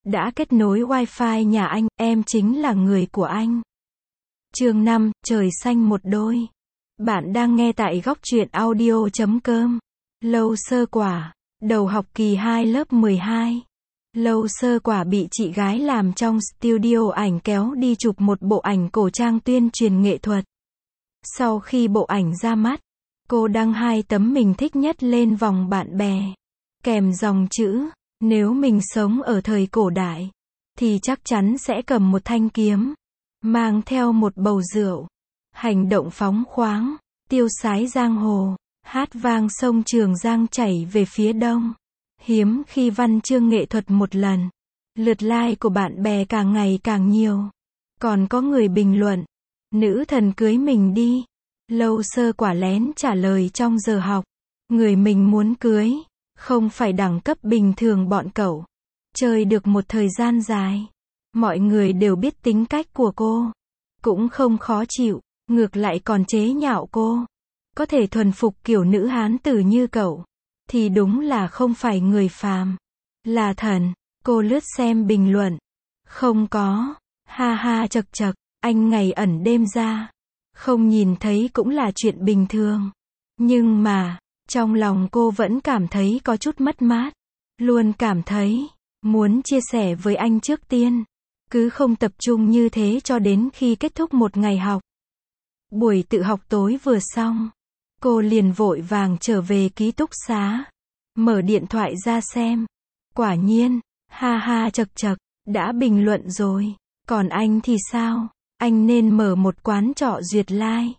Đã kết nối Wi-Fi nhà anh, em chính là người của anh. Chương 5, trời xanh một đôi. Bạn đang nghe tại góc truyện audio.com. Lâu Sơ Quả, đầu học kỳ 2 lớp 12. Lâu Sơ Quả bị chị gái làm trong studio ảnh kéo đi chụp một bộ ảnh cổ trang tuyên truyền nghệ thuật. Sau khi bộ ảnh ra mắt, cô đăng 2 tấm mình thích nhất lên vòng bạn bè, kèm dòng chữ, nếu mình sống ở thời cổ đại, thì chắc chắn sẽ cầm một thanh kiếm, mang theo một bầu rượu, hành động phóng khoáng, tiêu sái giang hồ, hát vang sông Trường Giang chảy về phía đông. Hiếm khi văn chương nghệ thuật một lần, lượt like của bạn bè càng ngày càng nhiều. Còn có người bình luận, nữ thần cưới mình đi. Lâu Sơ Quả lén trả lời trong giờ học, người mình muốn cưới, không phải đẳng cấp bình thường bọn cậu. Chơi được một thời gian dài, mọi người đều biết tính cách của cô, cũng không khó chịu, ngược lại còn chế nhạo cô. Có thể thuần phục kiểu nữ hán tử như cậu, thì đúng là không phải người phàm, là thần. Cô lướt xem bình luận, không có, ha ha chật chật, anh ngày ẩn đêm ra, không nhìn thấy cũng là chuyện bình thường. Nhưng mà, trong lòng cô vẫn cảm thấy có chút mất mát, luôn cảm thấy muốn chia sẻ với anh trước tiên, cứ không tập trung như thế cho đến khi kết thúc một ngày học. Buổi tự học tối vừa xong, cô liền vội vàng trở về ký túc xá, mở điện thoại ra xem. Quả nhiên, ha ha chật chật, đã bình luận rồi. Còn anh thì sao? Anh nên mở một quán trọ duyệt like.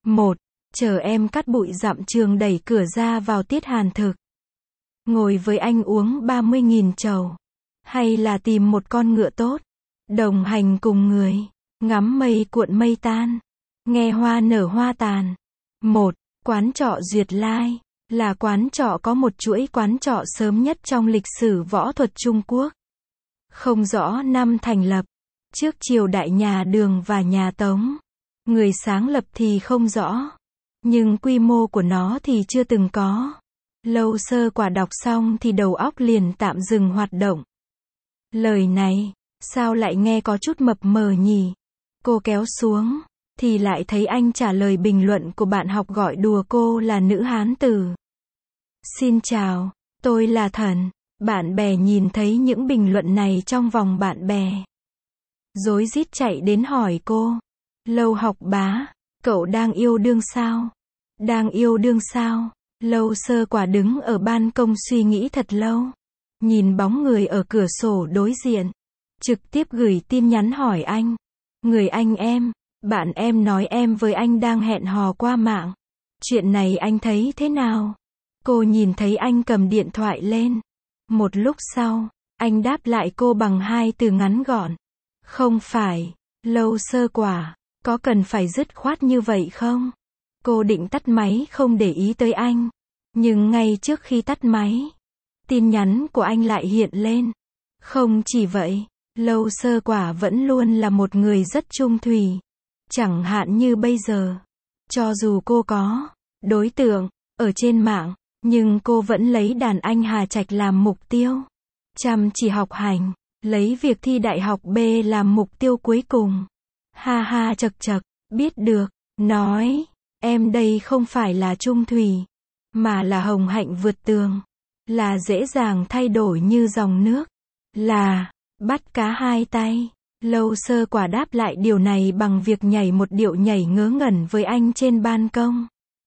Chờ em cắt bụi dặm trường đẩy cửa ra vào tiết hàn thực. Ngồi với anh uống 30.000 chầu. Hay là tìm một con ngựa tốt, đồng hành cùng người, ngắm mây cuộn mây tan, nghe hoa nở hoa tàn. Quán trọ duyệt lai, là quán trọ có một chuỗi quán trọ sớm nhất trong lịch sử võ thuật Trung Quốc. Không rõ năm thành lập, trước triều đại nhà Đường và nhà Tống. Người sáng lập thì không rõ, nhưng quy mô của nó thì chưa từng có. Lâu Sơ Quả đọc xong thì đầu óc liền tạm dừng hoạt động. Lời này, sao lại nghe có chút mập mờ nhỉ? Cô kéo xuống, thì lại thấy anh trả lời bình luận của bạn học gọi đùa cô là nữ hán tử. Xin chào, tôi là thần. Bạn bè nhìn thấy những bình luận này trong vòng bạn bè, rối rít chạy đến hỏi cô, Lâu học bá, cậu đang yêu đương sao? Đang yêu đương sao? Lâu Sơ Quả đứng ở ban công suy nghĩ thật lâu, nhìn bóng người ở cửa sổ đối diện, trực tiếp gửi tin nhắn hỏi anh. Người anh em, bạn em nói em với anh đang hẹn hò qua mạng. Chuyện này anh thấy thế nào? Cô nhìn thấy anh cầm điện thoại lên. Một lúc sau, anh đáp lại cô bằng 2 từ ngắn gọn. Không phải. Lâu Sơ Quả, có cần phải dứt khoát như vậy không? Cô định tắt máy không để ý tới anh. Nhưng ngay trước khi tắt máy, tin nhắn của anh lại hiện lên. Không chỉ vậy, Lâu Sơ Quả vẫn luôn là một người rất trung thủy. Chẳng hạn như bây giờ, cho dù cô có đối tượng ở trên mạng, nhưng cô vẫn lấy đàn anh Hà Trạch làm mục tiêu. Chăm chỉ học hành, lấy việc thi đại học B làm mục tiêu cuối cùng. Ha ha chật chật, biết được, nói, em đây không phải là trung thủy, mà là hồng hạnh vượt tường, là dễ dàng thay đổi như dòng nước, là bắt cá hai tay. Lâu Sơ Quả đáp lại điều này bằng việc nhảy một điệu nhảy ngớ ngẩn với anh trên ban công.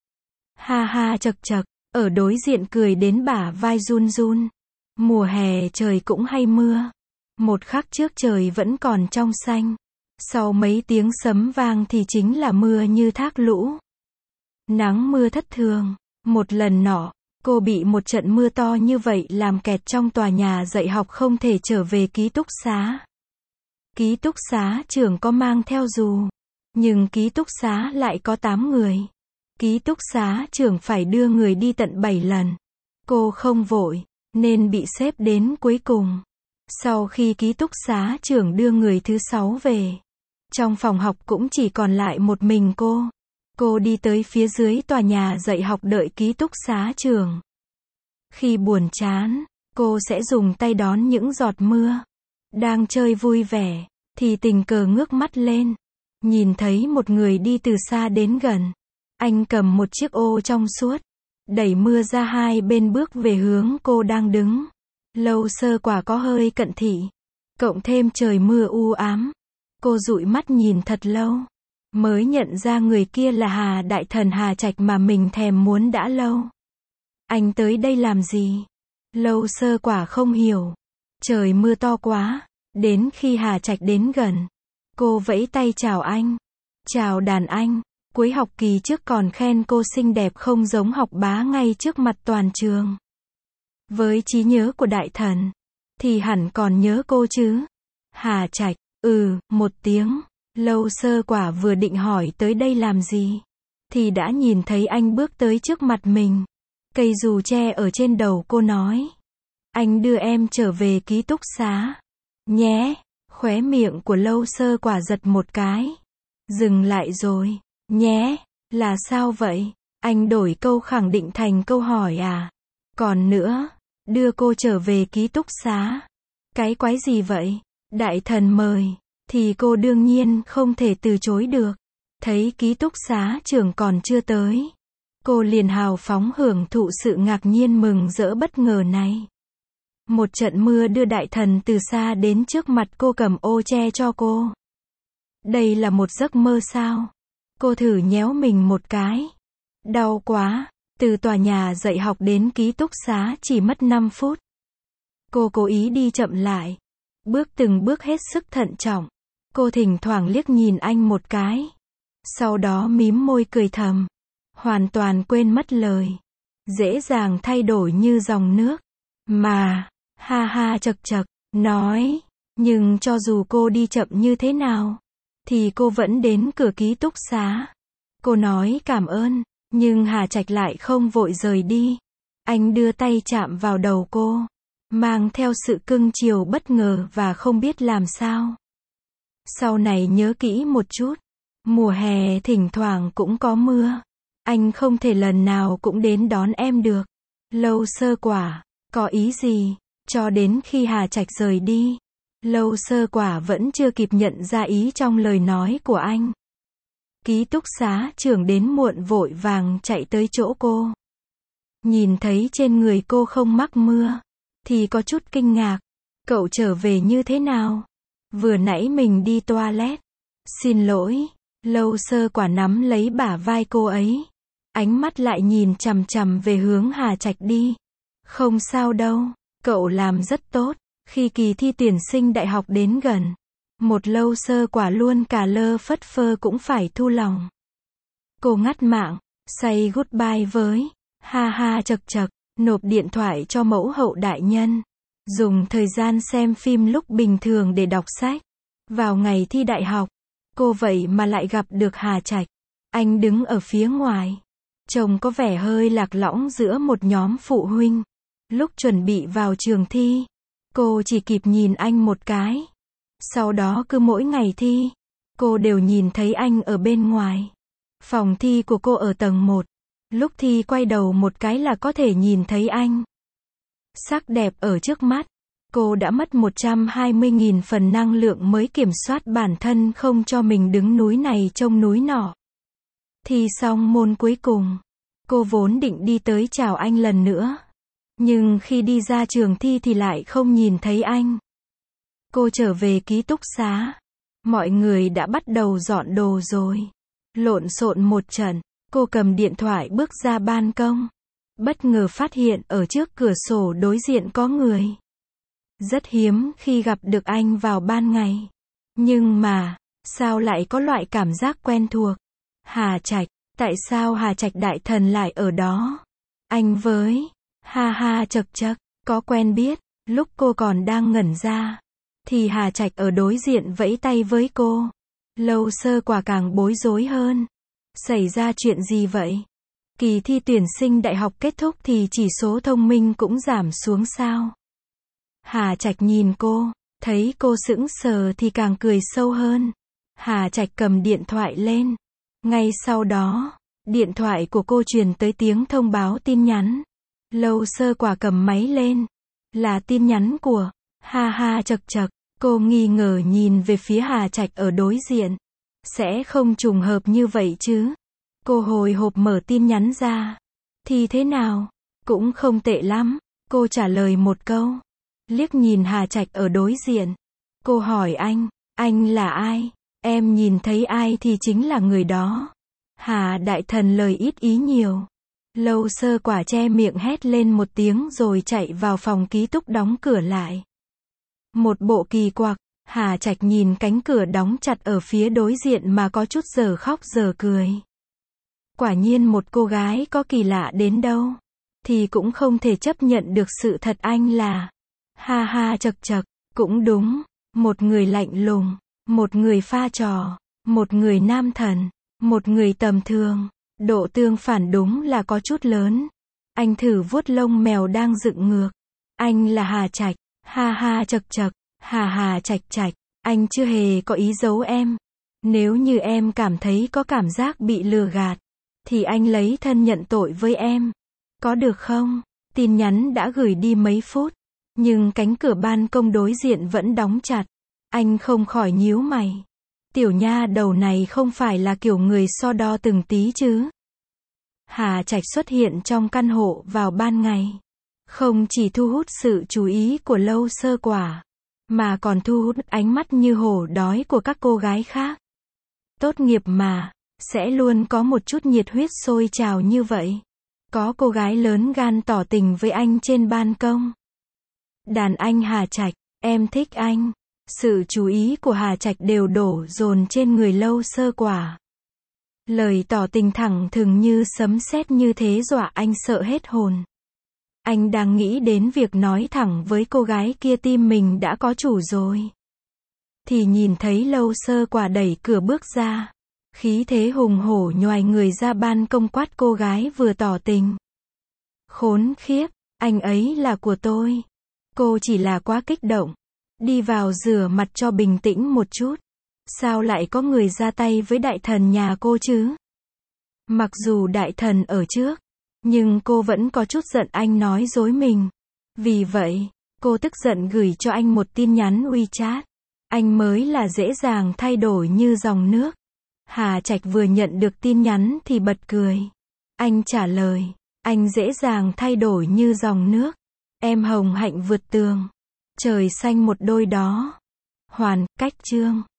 Ha ha chật chật, ở đối diện cười đến bả vai run run. Mùa hè trời cũng hay mưa. Một khắc trước trời vẫn còn trong xanh. Sau mấy tiếng sấm vang thì chính là mưa như thác lũ. Nắng mưa thất thường. Một lần nọ, cô bị một trận mưa to như vậy làm kẹt trong tòa nhà dạy học không thể trở về ký túc xá. Ký túc xá trưởng có mang theo dù, nhưng ký túc xá lại có 8 người. Ký túc xá trưởng phải đưa người đi tận 7 lần. Cô không vội, nên bị xếp đến cuối cùng. Sau khi ký túc xá trưởng đưa người thứ 6 về, trong phòng học cũng chỉ còn lại một mình cô. Cô đi tới phía dưới tòa nhà dạy học đợi ký túc xá trưởng. Khi buồn chán, cô sẽ dùng tay đón những giọt mưa. Đang chơi vui vẻ, thì tình cờ ngước mắt lên. Nhìn thấy một người đi từ xa đến gần. Anh cầm một chiếc ô trong suốt. Đẩy mưa ra hai bên bước về hướng cô đang đứng. Lâu Sơ Quả có hơi cận thị. Cộng thêm trời mưa u ám. Cô dụi mắt nhìn thật lâu. Mới nhận ra người kia là Hà Đại Thần Hà Trạch mà mình thèm muốn đã lâu. Anh tới đây làm gì? Lâu Sơ Quả không hiểu. Trời mưa to quá. Đến khi Hà Trạch đến gần, cô vẫy tay chào anh. Chào đàn anh. Cuối học kỳ trước còn khen cô xinh đẹp không giống học bá ngay trước mặt toàn trường. Với trí nhớ của Đại Thần, thì hẳn còn nhớ cô chứ. Hà Trạch, một tiếng. Lâu Sơ Quả vừa định hỏi tới đây làm gì, thì đã nhìn thấy anh bước tới trước mặt mình. Cây dù tre ở trên đầu cô nói. Anh đưa em trở về ký túc xá. Nhé. Khóe miệng của Lâu Sơ Quả giật một cái. Dừng lại rồi. Nhé. Là sao vậy? Anh đổi câu khẳng định thành câu hỏi à? Còn nữa. Đưa cô trở về ký túc xá. Cái quái gì vậy? Đại Thần mời. Thì cô đương nhiên không thể từ chối được. Thấy ký túc xá trưởng còn chưa tới. Cô liền hào phóng hưởng thụ sự ngạc nhiên mừng rỡ bất ngờ này. Một trận mưa đưa Đại Thần từ xa đến trước mặt cô cầm ô che cho cô. Đây là một giấc mơ sao? Cô thử nhéo mình một cái. Đau quá. Từ tòa nhà dạy học đến ký túc xá chỉ mất 5 phút. Cô cố ý đi chậm lại. Bước từng bước hết sức thận trọng. Cô thỉnh thoảng liếc nhìn anh một cái. Sau đó mím môi cười thầm. Hoàn toàn quên mất lời. Dễ dàng thay đổi như dòng nước. Mà, ha ha chật chật, nói. Nhưng cho dù cô đi chậm như thế nào, thì cô vẫn đến cửa ký túc xá. Cô nói cảm ơn, nhưng Hà Trạch lại không vội rời đi. Anh đưa tay chạm vào đầu cô, mang theo sự cưng chiều bất ngờ và không biết làm sao. Sau này nhớ kỹ một chút. Mùa hè thỉnh thoảng cũng có mưa. Anh không thể lần nào cũng đến đón em được. Lâu Sơ Quả, có ý gì? Cho đến khi Hà Trạch rời đi, Lâu Sơ Quả vẫn chưa kịp nhận ra ý trong lời nói của anh. Ký túc xá trưởng đến muộn vội vàng chạy tới chỗ cô. Nhìn thấy trên người cô không mắc mưa, thì có chút kinh ngạc. Cậu trở về như thế nào? Vừa nãy mình đi toilet. Xin lỗi. Lâu Sơ Quả nắm lấy bả vai cô ấy. Ánh mắt lại nhìn chằm chằm về hướng Hà Trạch đi. Không sao đâu. Cậu làm rất tốt. Khi kỳ thi tuyển sinh đại học đến gần, một Lâu Sơ Quả luôn cả lơ phất phơ cũng phải thu lòng. Cô ngắt mạng, say goodbye với, ha ha chật chật, nộp điện thoại cho mẫu hậu đại nhân. Dùng thời gian xem phim lúc bình thường để đọc sách. Vào ngày thi đại học, cô vậy mà lại gặp được Hà Trạch. Anh đứng ở phía ngoài. Trông có vẻ hơi lạc lõng giữa một nhóm phụ huynh. Lúc chuẩn bị vào trường thi, cô chỉ kịp nhìn anh một cái. Sau đó cứ mỗi ngày thi, cô đều nhìn thấy anh ở bên ngoài. Phòng thi của cô ở tầng 1. Lúc thi quay đầu một cái là có thể nhìn thấy anh. Sắc đẹp ở trước mắt. Cô đã mất 120.000 phần năng lượng mới kiểm soát bản thân không cho mình đứng núi này trông núi nọ. Thi xong môn cuối cùng, cô vốn định đi tới chào anh lần nữa. Nhưng khi đi ra trường thi thì lại không nhìn thấy anh. Cô trở về ký túc xá. Mọi người đã bắt đầu dọn đồ rồi. Lộn xộn một trận, cô cầm điện thoại bước ra ban công. Bất ngờ phát hiện ở trước cửa sổ đối diện có người. Rất hiếm khi gặp được anh vào ban ngày. Nhưng mà, sao lại có loại cảm giác quen thuộc? Hà Trạch, tại sao Hà Trạch Đại Thần lại ở đó? Anh với, ha ha chật chật, có quen biết. Lúc cô còn đang ngẩn ra, thì Hà Trạch ở đối diện vẫy tay với cô. Lâu Sơ Quả càng bối rối hơn. Xảy ra chuyện gì vậy? Kỳ thi tuyển sinh đại học kết thúc thì chỉ số thông minh cũng giảm xuống sao? Hà Trạch nhìn cô, thấy cô sững sờ thì càng cười sâu hơn. Hà Trạch cầm điện thoại lên. Ngay sau đó, điện thoại của cô truyền tới tiếng thông báo tin nhắn. Lâu Sơ Quả cầm máy lên. Là tin nhắn của, ha ha chật chật, Cô nghi ngờ nhìn về phía Hà Trạch ở đối diện. Sẽ không trùng hợp như vậy chứ? Cô hồi hộp mở tin nhắn ra. Thì thế nào? Cũng không tệ lắm. Cô trả lời một câu. Liếc nhìn Hà Trạch ở đối diện. Cô hỏi anh là ai? Em nhìn thấy ai thì chính là người đó. Hà đại thần lời ít ý nhiều. Lâu Sơ Quả che miệng hét lên một tiếng rồi chạy vào phòng ký túc đóng cửa lại. Một bộ kỳ quặc, Hà Trạch nhìn cánh cửa đóng chặt ở phía đối diện mà có chút giờ khóc giờ cười. Quả nhiên một cô gái có kỳ lạ đến đâu, thì cũng không thể chấp nhận được sự thật anh là. Ha ha chậc chậc, cũng đúng, một người lạnh lùng, một người pha trò, một người nam thần, một người tầm thường. Độ tương phản đúng là có chút lớn. Anh thử vuốt lông mèo đang dựng ngược. Anh là Hà Trạch. Ha ha chậc chậc. Hà Trạch Trạch. Anh chưa hề có ý giấu em. Nếu như em cảm thấy có cảm giác bị lừa gạt, thì anh lấy thân nhận tội với em. Có được không? Tin nhắn đã gửi đi mấy phút, nhưng cánh cửa ban công đối diện vẫn đóng chặt. Anh không khỏi nhíu mày. Tiểu nha đầu này không phải là kiểu người so đo từng tí chứ. Hà Trạch xuất hiện trong căn hộ vào ban ngày. Không chỉ thu hút sự chú ý của Lâu Sơ Quả, mà còn thu hút ánh mắt như hổ đói của các cô gái khác. Tốt nghiệp mà, sẽ luôn có một chút nhiệt huyết sôi trào như vậy. Có cô gái lớn gan tỏ tình với anh trên ban công. Đàn anh Hà Trạch, em thích anh. Sự chú ý của Hà Trạch đều đổ dồn trên người Lâu Sơ Quả. Lời tỏ tình thẳng thừng như sấm sét như thế dọa anh sợ hết hồn. Anh đang nghĩ đến việc nói thẳng với cô gái kia tim mình đã có chủ rồi. Thì nhìn thấy Lâu Sơ Quả đẩy cửa bước ra. Khí thế hùng hổ nhoài người ra ban công quát cô gái vừa tỏ tình. Khốn khiếp, anh ấy là của tôi. Cô chỉ là quá kích động. Đi vào rửa mặt cho bình tĩnh một chút. Sao lại có người ra tay với đại thần nhà cô chứ? Mặc dù đại thần ở trước, nhưng cô vẫn có chút giận anh nói dối mình. Vì vậy, cô tức giận gửi cho anh một tin nhắn WeChat. Anh mới là dễ dàng thay đổi như dòng nước. Hà Trạch vừa nhận được tin nhắn thì bật cười. Anh trả lời, anh dễ dàng thay đổi như dòng nước. Em hồng hạnh vượt tường. Trời xanh một đôi đó. Hoàn, cách chương.